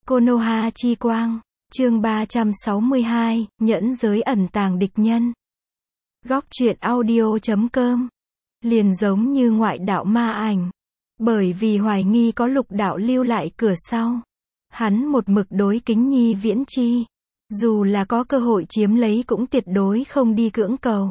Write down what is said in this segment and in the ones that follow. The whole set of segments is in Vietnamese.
Konoha chi quang, chương 362, nhẫn giới ẩn tàng địch nhân. Góc truyện audio.com. Liền giống như ngoại đạo ma ảnh. Bởi vì hoài nghi có lục đạo lưu lại cửa sau. Hắn một mực đối kính nhi viễn chi. Dù là có cơ hội chiếm lấy cũng tuyệt đối không đi cưỡng cầu.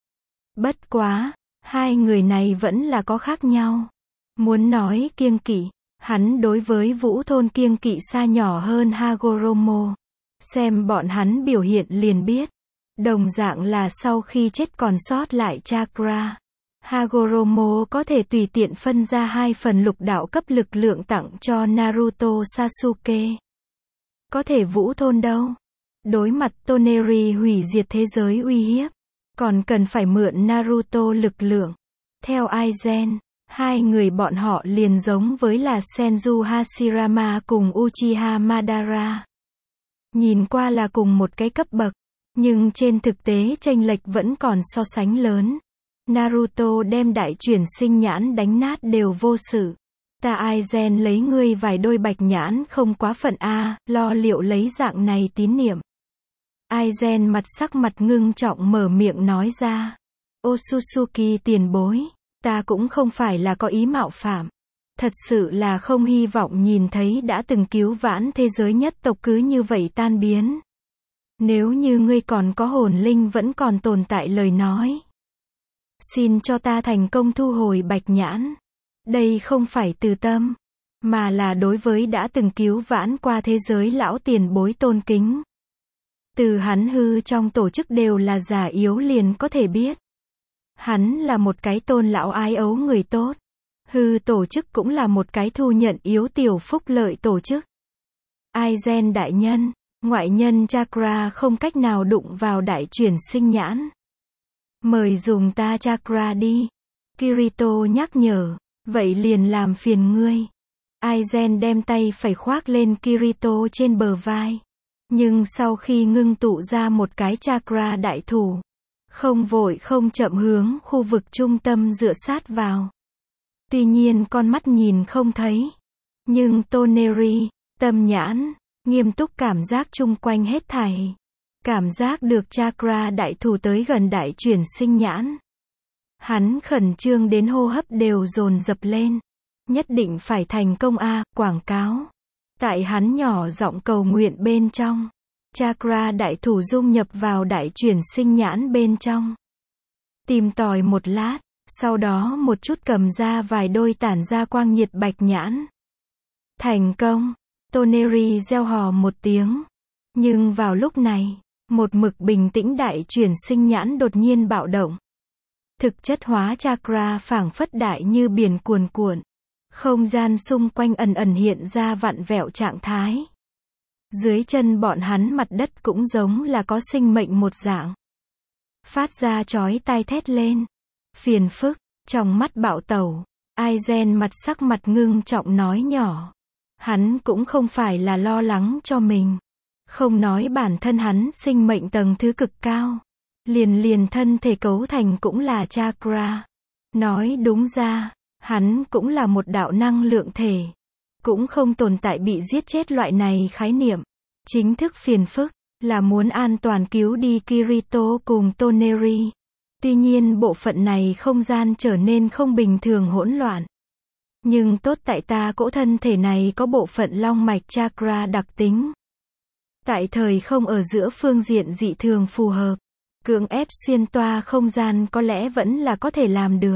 Bất quá, hai người này vẫn là có khác nhau. Muốn nói kiêng kỵ, hắn đối với Vũ Thôn kiêng kỵ xa nhỏ hơn Hagoromo. Xem bọn hắn biểu hiện liền biết. Đồng dạng là sau khi chết còn sót lại chakra. Hagoromo có thể tùy tiện phân ra 2 phần lục đạo cấp lực lượng tặng cho Naruto Sasuke. Có thể Vũ Thôn đâu? Đối mặt Toneri hủy diệt thế giới uy hiếp, còn cần phải mượn Naruto lực lượng. Theo Aizen, hai người bọn họ liền giống với là Senju Hashirama cùng Uchiha Madara. Nhìn qua là cùng một cái cấp bậc, nhưng trên thực tế chênh lệch vẫn còn so sánh lớn. Naruto đem đại chuyển sinh nhãn đánh nát đều vô sự. Ta Aizen lấy ngươi vài đôi bạch nhãn không quá phận a, lo liệu lấy dạng này tín niệm. Aizen mặt sắc mặt ngưng trọng mở miệng nói ra. Otsutsuki tiền bối, ta cũng không phải là có ý mạo phạm. Thật sự là không hy vọng nhìn thấy đã từng cứu vãn thế giới nhất tộc cứ như vậy tan biến. Nếu như ngươi còn có hồn linh vẫn còn tồn tại lời nói, xin cho ta thành công thu hồi bạch nhãn. Đây không phải từ tâm, mà là đối với đã từng cứu vãn qua thế giới lão tiền bối tôn kính. Từ hắn hư trong tổ chức đều là già yếu liền có thể biết. Hắn là một cái tôn lão ái ấu người tốt. Hư tổ chức cũng là một cái thu nhận yếu tiểu phúc lợi tổ chức. Aizen đại nhân, ngoại nhân chakra không cách nào đụng vào đại chuyển sinh nhãn. Mời dùng ta chakra đi. Kirito nhắc nhở, vậy liền làm phiền ngươi. Aizen đem tay phải khoác lên Kirito trên bờ vai. Nhưng sau khi ngưng tụ ra một cái chakra đại thủ, không vội không chậm hướng khu vực trung tâm dựa sát vào. Tuy nhiên con mắt nhìn không thấy, nhưng Toneri, tâm nhãn, nghiêm túc cảm giác chung quanh hết thảy. Cảm giác được chakra đại thủ tới gần đại chuyển sinh nhãn. Hắn khẩn trương đến hô hấp đều dồn dập lên. Nhất định phải thành công a, quảng cáo. Tại hắn nhỏ giọng cầu nguyện bên trong. Chakra đại thủ dung nhập vào đại chuyển sinh nhãn bên trong. Tìm tòi một lát, sau đó một chút cầm ra vài đôi tản ra quang nhiệt bạch nhãn. Thành công, Toneri reo hò một tiếng. Nhưng vào lúc này, một mực bình tĩnh đại chuyển sinh nhãn đột nhiên bạo động. Thực chất hóa chakra phảng phất đại như biển cuồn cuộn. Không gian xung quanh ẩn ẩn hiện ra vặn vẹo trạng thái. Dưới chân bọn hắn mặt đất cũng giống là có sinh mệnh một dạng. Phát ra chói tai thét lên. Phiền phức, trong mắt bạo tẩu. Aizen mặt sắc mặt ngưng trọng nói nhỏ. Hắn cũng không phải là lo lắng cho mình. Không nói bản thân hắn sinh mệnh tầng thứ cực cao. Liền thân thể cấu thành cũng là chakra. Nói đúng ra, hắn cũng là một đạo năng lượng thể. Cũng không tồn tại bị giết chết loại này khái niệm. Chính thức phiền phức, là muốn an toàn cứu đi Kirito cùng Toneri. Tuy nhiên bộ phận này không gian trở nên không bình thường hỗn loạn. Nhưng tốt tại ta cỗ thân thể này có bộ phận long mạch chakra đặc tính. Tại thời không ở giữa phương diện dị thường phù hợp. Cưỡng ép xuyên toa không gian có lẽ vẫn là có thể làm được.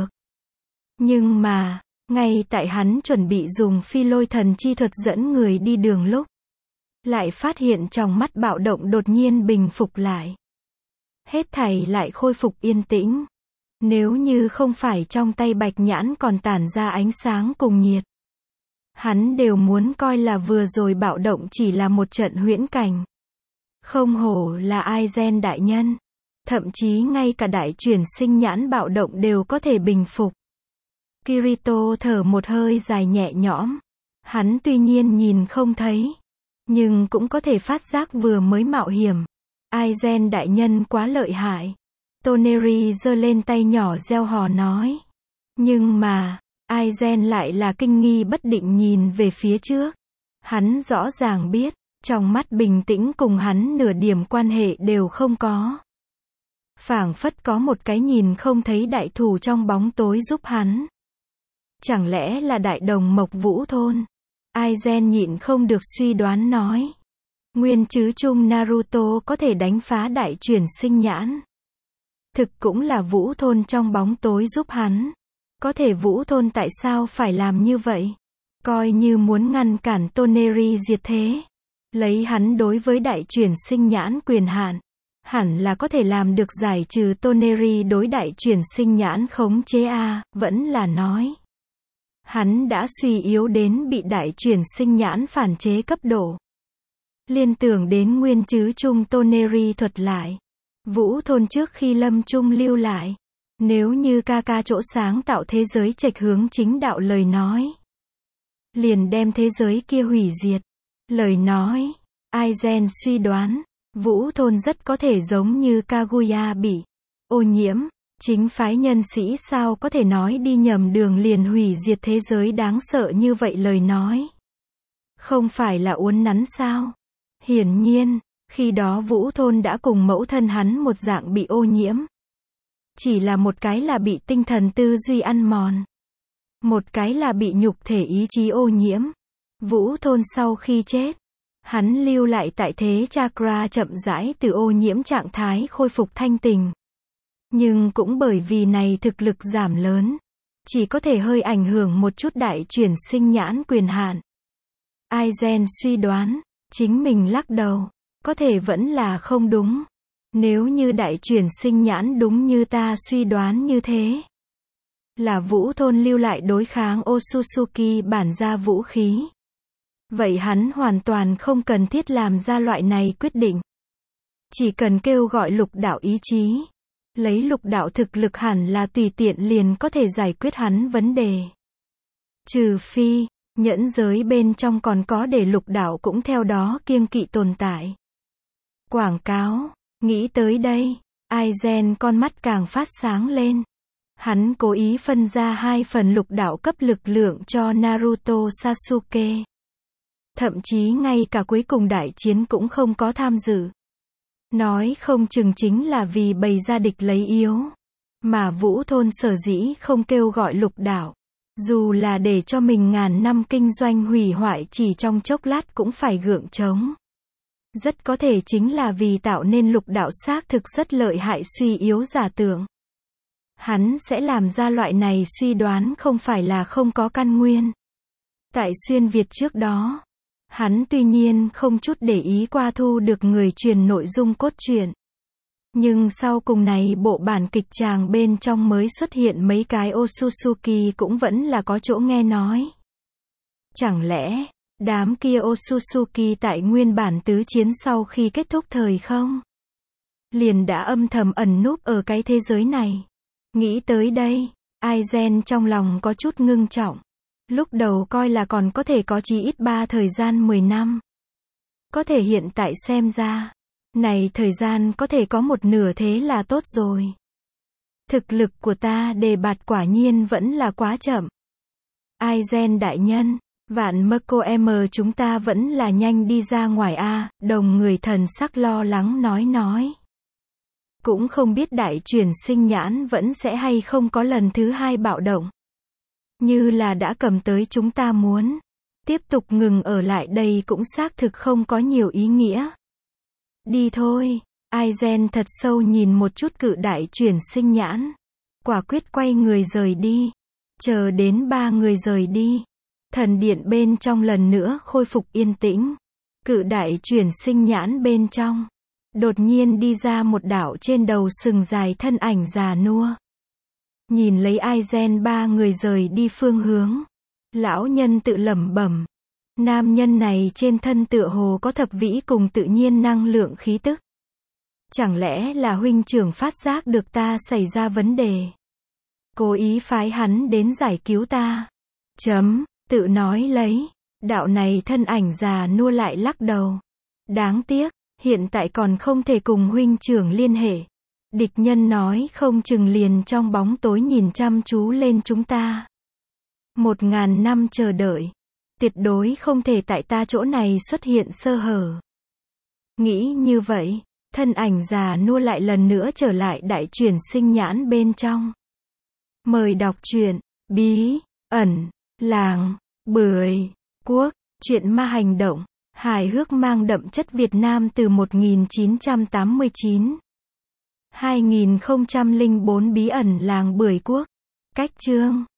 Nhưng mà, ngay tại hắn chuẩn bị dùng phi lôi thần chi thuật dẫn người đi đường lúc, lại phát hiện trong mắt bạo động đột nhiên bình phục lại. Hết thảy lại khôi phục yên tĩnh. Nếu như không phải trong tay bạch nhãn còn tản ra ánh sáng cùng nhiệt, hắn đều muốn coi là vừa rồi bạo động chỉ là một trận huyễn cảnh. Không hổ là Aizen đại nhân. Thậm chí ngay cả đại chuyển sinh nhãn bạo động đều có thể bình phục. Kirito thở một hơi dài nhẹ nhõm. Hắn tuy nhiên nhìn không thấy, nhưng cũng có thể phát giác vừa mới mạo hiểm. Aizen đại nhân quá lợi hại. Toneri giơ lên tay nhỏ reo hò nói. Nhưng mà, Aizen lại là kinh nghi bất định nhìn về phía trước. Hắn rõ ràng biết, trong mắt bình tĩnh cùng hắn nửa điểm quan hệ đều không có. Phảng phất có một cái nhìn không thấy đại thủ trong bóng tối giúp hắn. Chẳng lẽ là đại đồng Mộc Vũ thôn? Aizen nhịn không được suy đoán nói. Nguyên chứ chung Naruto có thể đánh phá đại chuyển sinh nhãn. Thực cũng là Vũ thôn trong bóng tối giúp hắn. Có thể Vũ thôn tại sao phải làm như vậy? Coi như muốn ngăn cản Toneri diệt thế. Lấy hắn đối với đại chuyển sinh nhãn quyền hạn, hẳn là có thể làm được giải trừ Toneri đối đại chuyển sinh nhãn khống chế a, vẫn là nói. Hắn đã suy yếu đến bị đại chuyển sinh nhãn phản chế cấp độ. Liên tưởng đến nguyên chứ chung Toneri thuật lại. Vũ thôn trước khi lâm chung lưu lại. Nếu như ca chỗ sáng tạo thế giới trạch hướng chính đạo lời nói. Liền đem thế giới kia hủy diệt. Lời nói, Aizen suy đoán, Vũ thôn rất có thể giống như Kaguya bị ô nhiễm. Chính phái nhân sĩ sao có thể nói đi nhầm đường liền hủy diệt thế giới đáng sợ như vậy lời nói. Không phải là uốn nắn sao? Hiển nhiên, khi đó Vũ thôn đã cùng mẫu thân hắn một dạng bị ô nhiễm. Chỉ là một cái là bị tinh thần tư duy ăn mòn. Một cái là bị nhục thể ý chí ô nhiễm. Vũ thôn sau khi chết, hắn lưu lại tại thế chakra chậm rãi từ ô nhiễm trạng thái khôi phục thanh tình. Nhưng cũng bởi vì này thực lực giảm lớn, chỉ có thể hơi ảnh hưởng một chút đại chuyển sinh nhãn quyền hạn. Aizen suy đoán, chính mình lắc đầu, có thể vẫn là không đúng. Nếu như đại chuyển sinh nhãn đúng như ta suy đoán như thế, là Vũ thôn lưu lại đối kháng Otsutsuki bản ra vũ khí. Vậy hắn hoàn toàn không cần thiết làm ra loại này quyết định. Chỉ cần kêu gọi lục đạo ý chí. Lấy lục đạo thực lực hẳn là tùy tiện liền có thể giải quyết hắn vấn đề. Trừ phi, nhẫn giới bên trong còn có để lục đạo cũng theo đó kiêng kỵ tồn tại. Quảng cáo, nghĩ tới đây, Aizen con mắt càng phát sáng lên. Hắn cố ý phân ra 2 phần lục đạo cấp lực lượng cho Naruto Sasuke. Thậm chí ngay cả cuối cùng đại chiến cũng không có tham dự. Nói không chừng chính là vì bày ra địch lấy yếu. Mà Vũ thôn sở dĩ không kêu gọi lục đạo. Dù là để cho mình ngàn năm kinh doanh hủy hoại chỉ trong chốc lát cũng phải gượng chống. Rất có thể chính là vì tạo nên lục đạo xác thực rất lợi hại suy yếu giả tưởng. Hắn sẽ làm ra loại này suy đoán không phải là không có căn nguyên. Tại xuyên Việt trước đó, hắn tuy nhiên không chút để ý qua thu được người truyền nội dung cốt truyện. Nhưng sau cùng này bộ bản kịch tràng bên trong mới xuất hiện mấy cái Otsutsuki cũng vẫn là có chỗ nghe nói. Chẳng lẽ, đám kia Otsutsuki tại nguyên bản tứ chiến sau khi kết thúc thời không? Liền đã âm thầm ẩn núp ở cái thế giới này. Nghĩ tới đây, Aizen trong lòng có chút ngưng trọng. Lúc đầu coi là còn có thể có chí ít 3 thời gian 10 năm. Có thể hiện tại xem ra, này thời gian có thể có một nửa thế là tốt rồi. Thực lực của ta đề bạt quả nhiên vẫn là quá chậm. Aizen đại nhân, vạn Mako M chúng ta vẫn là nhanh đi ra ngoài a, đồng người thần sắc lo lắng nói. Cũng không biết đại chuyển sinh nhãn vẫn sẽ hay không có lần thứ 2 bạo động. Như là đã cầm tới chúng ta muốn. Tiếp tục ngừng ở lại đây cũng xác thực không có nhiều ý nghĩa. Đi thôi. Aizen thật sâu nhìn một chút cự đại chuyển sinh nhãn. Quả quyết quay người rời đi. Chờ đến 3 người rời đi. Thần điện bên trong lần nữa khôi phục yên tĩnh. Cự đại chuyển sinh nhãn bên trong. Đột nhiên đi ra một đạo trên đầu sừng dài thân ảnh già nua. Nhìn lấy Aizen 3 người rời đi phương hướng. Lão nhân tự lẩm bẩm. Nam nhân này trên thân tựa hồ có thập vĩ cùng tự nhiên năng lượng khí tức. Chẳng lẽ là huynh trưởng phát giác được ta xảy ra vấn đề. Cố ý phái hắn đến giải cứu ta. Tự nói lấy. Đạo này thân ảnh già nua lại lắc đầu. Đáng tiếc, hiện tại còn không thể cùng huynh trưởng liên hệ. Địch nhân nói không chừng liền trong bóng tối nhìn chăm chú lên chúng ta. 1000 năm chờ đợi. Tuyệt đối không thể tại ta chỗ này xuất hiện sơ hở. Nghĩ như vậy, thân ảnh già nua lại lần nữa trở lại đại chuyển sinh nhãn bên trong. Mời đọc truyện Bí ẩn làng Bưởi Quốc, truyện ma hành động, hài hước mang đậm chất Việt Nam từ 1989. 2004 Bí ẩn làng Bưởi Quốc. Cách chương